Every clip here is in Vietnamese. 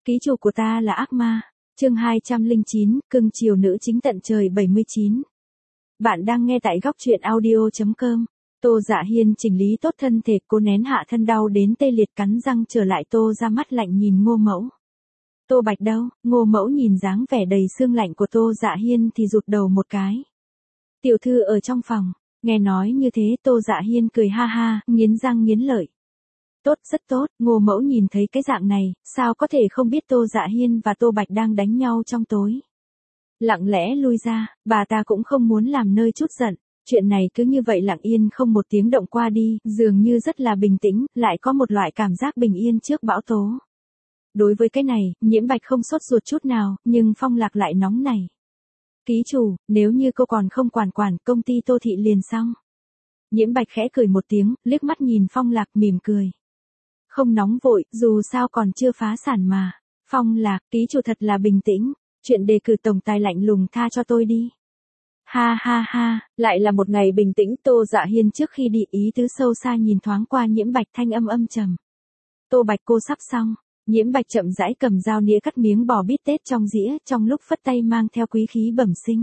Ký chủ của ta là ác ma. Chương 209, cưng chiều nữ chính tận trời 79. Bạn đang nghe tại góc truyện audio.com. Tô Dạ Hiên chỉnh lý tốt thân thể, cô nén hạ thân đau đến tê liệt, cắn răng trở lại Tô ra, mắt lạnh nhìn Ngô Mẫu. Tô Bạch đâu? Ngô Mẫu nhìn dáng vẻ đầy xương lạnh của Tô Dạ Hiên thì rụt đầu một cái. Tiểu thư ở trong phòng. Nghe nói như thế, Tô Dạ Hiên cười ha ha, nghiến răng nghiến lợi. Tốt, rất tốt. Ngô Mẫu nhìn thấy cái dạng này, sao có thể không biết Tô Dạ Hiên và Tô Bạch đang đánh nhau trong tối. Lặng lẽ lui ra, bà ta cũng không muốn làm nơi chút giận. Chuyện này cứ như vậy lặng yên không một tiếng động qua đi, dường như rất là bình tĩnh, lại có một loại cảm giác bình yên trước bão tố. Đối với cái này, Nhiễm Bạch không sốt ruột chút nào, nhưng Phong Lạc lại nóng này. Ký chủ, nếu như cô còn không quản công ty Tô Thị liền xong. Nhiễm Bạch khẽ cười một tiếng, liếc mắt nhìn Phong Lạc mỉm cười. Không nóng vội, dù sao còn chưa phá sản mà. Phong Lạc, ký chủ thật là bình tĩnh. Chuyện đề cử tổng tài lạnh lùng tha cho tôi đi. Ha ha ha, lại là một ngày bình tĩnh. Tô Dạ Hiên trước khi đi ý tứ sâu xa nhìn thoáng qua Nhiễm Bạch, thanh âm trầm. Tô Bạch, cô sắp xong. Nhiễm Bạch chậm rãi cầm dao nĩa cắt miếng bò bít tết trong dĩa, trong lúc phất tay mang theo quý khí bẩm sinh.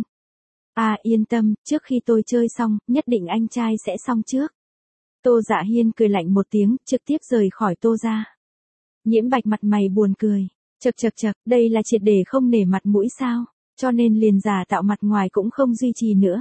À yên tâm, trước khi tôi chơi xong, nhất định anh trai sẽ xong trước. Tô Dạ Hiên cười lạnh một tiếng, trực tiếp rời khỏi Tô ra. Nhiễm Bạch mặt mày buồn cười. Chậc, đây là triệt để không nể mặt mũi sao, cho nên liền giả tạo mặt ngoài cũng không duy trì nữa.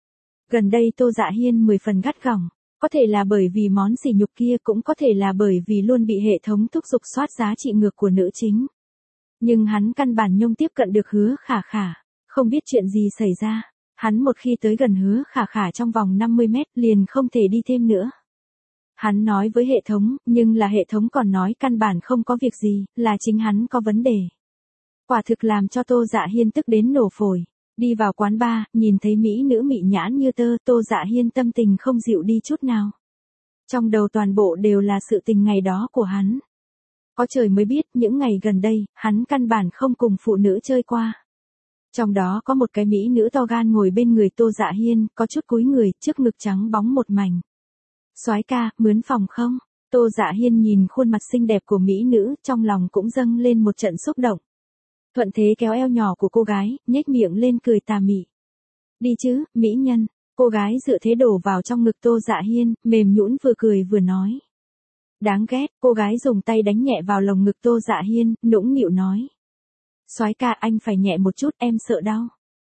Gần đây Tô Dạ Hiên 10 phần gắt gỏng, có thể là bởi vì món sỉ nhục kia, cũng có thể là bởi vì luôn bị hệ thống thúc giục soát giá trị ngược của nữ chính. Nhưng hắn căn bản nhông tiếp cận được Hứa Khả Khả, không biết chuyện gì xảy ra, hắn một khi tới gần Hứa Khả Khả trong vòng 50 mét liền không thể đi thêm nữa. Hắn nói với hệ thống, nhưng là hệ thống còn nói căn bản không có việc gì, là chính hắn có vấn đề. Quả thực làm cho Tô Dạ Hiên tức đến nổ phổi. Đi vào quán bar, nhìn thấy mỹ nữ mị nhãn như tơ, Tô Dạ Hiên tâm tình không dịu đi chút nào. Trong đầu toàn bộ đều là sự tình ngày đó của hắn. Có trời mới biết, những ngày gần đây, hắn căn bản không cùng phụ nữ chơi qua. Trong đó có một cái mỹ nữ to gan ngồi bên người Tô Dạ Hiên, có chút cúi người, trước ngực trắng bóng một mảnh. Soái ca, mướn phòng không? Tô Dạ Hiên nhìn khuôn mặt xinh đẹp của mỹ nữ, trong lòng cũng dâng lên một trận xúc động. Thuận thế kéo eo nhỏ của cô gái, nhếch miệng lên cười tà mị. Đi chứ, mỹ nhân. Cô gái dựa thế đổ vào trong ngực Tô Dạ Hiên, mềm nhũn vừa cười vừa nói. Đáng ghét, cô gái dùng tay đánh nhẹ vào lồng ngực Tô Dạ Hiên, nũng nịu nói. Soái ca, anh phải nhẹ một chút, em sợ đau.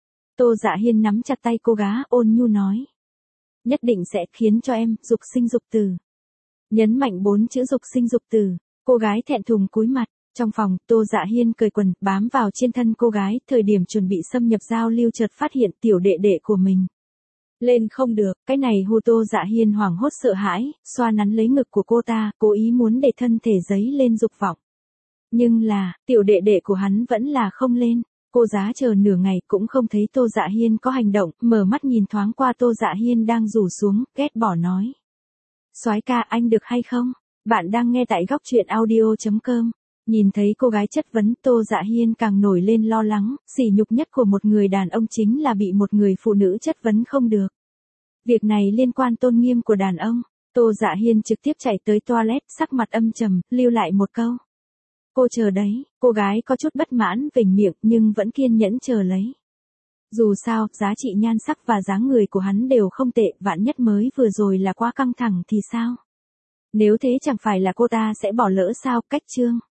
Tô Dạ Hiên nắm chặt tay cô gái, ôn nhu nói. Nhất định sẽ khiến cho em dục sinh dục tử. Nhấn mạnh 4 chữ dục sinh dục tử. Cô gái thẹn thùng cúi mặt. Trong phòng, Tô Dạ Hiên cởi quần, bám vào trên thân cô gái, thời điểm chuẩn bị xâm nhập giao lưu chợt phát hiện tiểu đệ đệ của mình. Lên không được, cái này hù Tô Dạ Hiên hoảng hốt sợ hãi, xoa nắn lấy ngực của cô ta, cố ý muốn để thân thể giấy lên dục vọng. Nhưng là, tiểu đệ đệ của hắn vẫn là không lên. Cô giá chờ nửa ngày cũng không thấy Tô Dạ Hiên có hành động, mở mắt nhìn thoáng qua Tô Dạ Hiên đang rủ xuống, ghét bỏ nói. Soái ca, anh được hay không? Bạn đang nghe tại góc truyện audio.com. Nhìn thấy cô gái chất vấn, Tô Dạ Hiên càng nổi lên lo lắng, sỉ nhục nhất của một người đàn ông chính là bị một người phụ nữ chất vấn không được. Việc này liên quan tôn nghiêm của đàn ông. Tô Dạ Hiên trực tiếp chạy tới toilet, sắc mặt âm trầm, lưu lại một câu. Cô chờ đấy. Cô gái có chút bất mãn vểnh miệng nhưng vẫn kiên nhẫn chờ lấy. Dù sao, giá trị nhan sắc và dáng người của hắn đều không tệ, vạn nhất mới vừa rồi là quá căng thẳng thì sao? Nếu thế chẳng phải là cô ta sẽ bỏ lỡ sao? Cách chương.